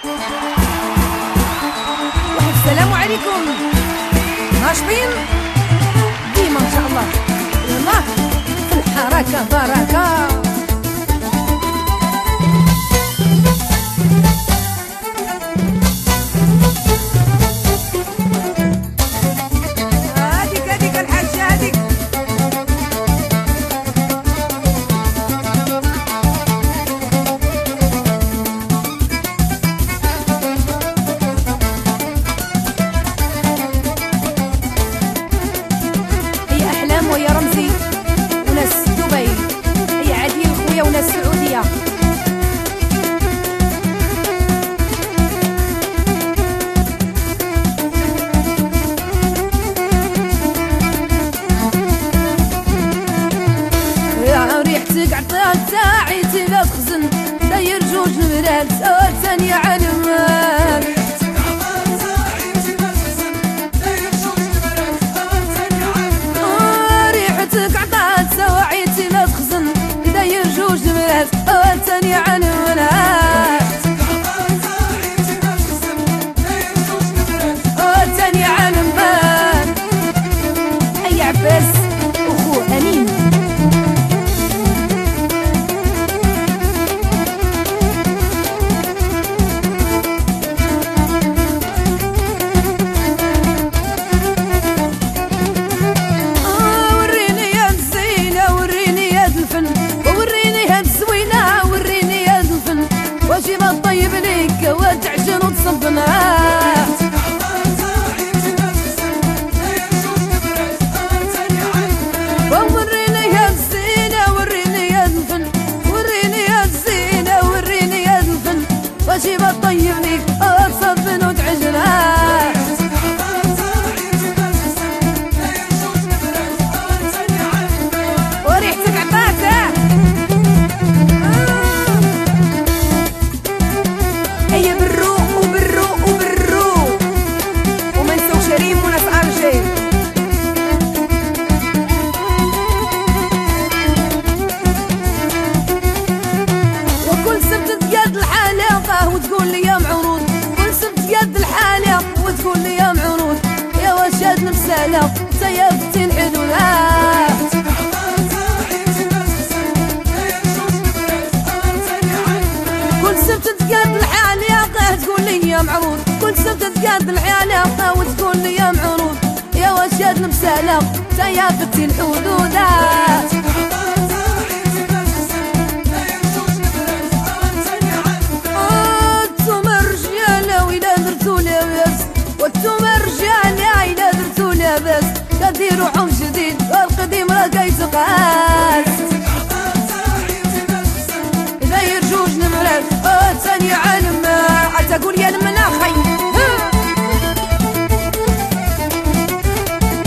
السلام عليكم. ناشطين ديما ان شاء الله. يلا في الحركه بركه. هاديك الحاجه هاديك. ويا رمزي وناس دبي، هي عادية خويا وناس السعودية. يا ريحتك عطات ساعتي لا تخزن، داير جوج نمرات ثانية علمان. ثانية علمان ثانية علمان. أي عباس أخو أمين. وريني يا الزينة وريني يا الفن ووريني يا الزوينة وريني يا الفن، واجي ما طيب ليك وتعجن وتصبنا. وريني يا الزينة وريني يا الفن وريني يا الزينة وريني يا الفن، واجي ما طيب ليك وتصبن وتعجن. وتقول لي يا معروض كل سبت قد الحالة، وتقول لي يا معروض يا وشاد نفسالة سيفتين حدودها. كل سبت قد الحالة تقول لي يا معروض، كل سبت قد الحالة وتقول لي يا معروض يا وشاد نفسالة سيفتين حدودها. وانتم الرجال إلا درتو لاباس كديروا حوم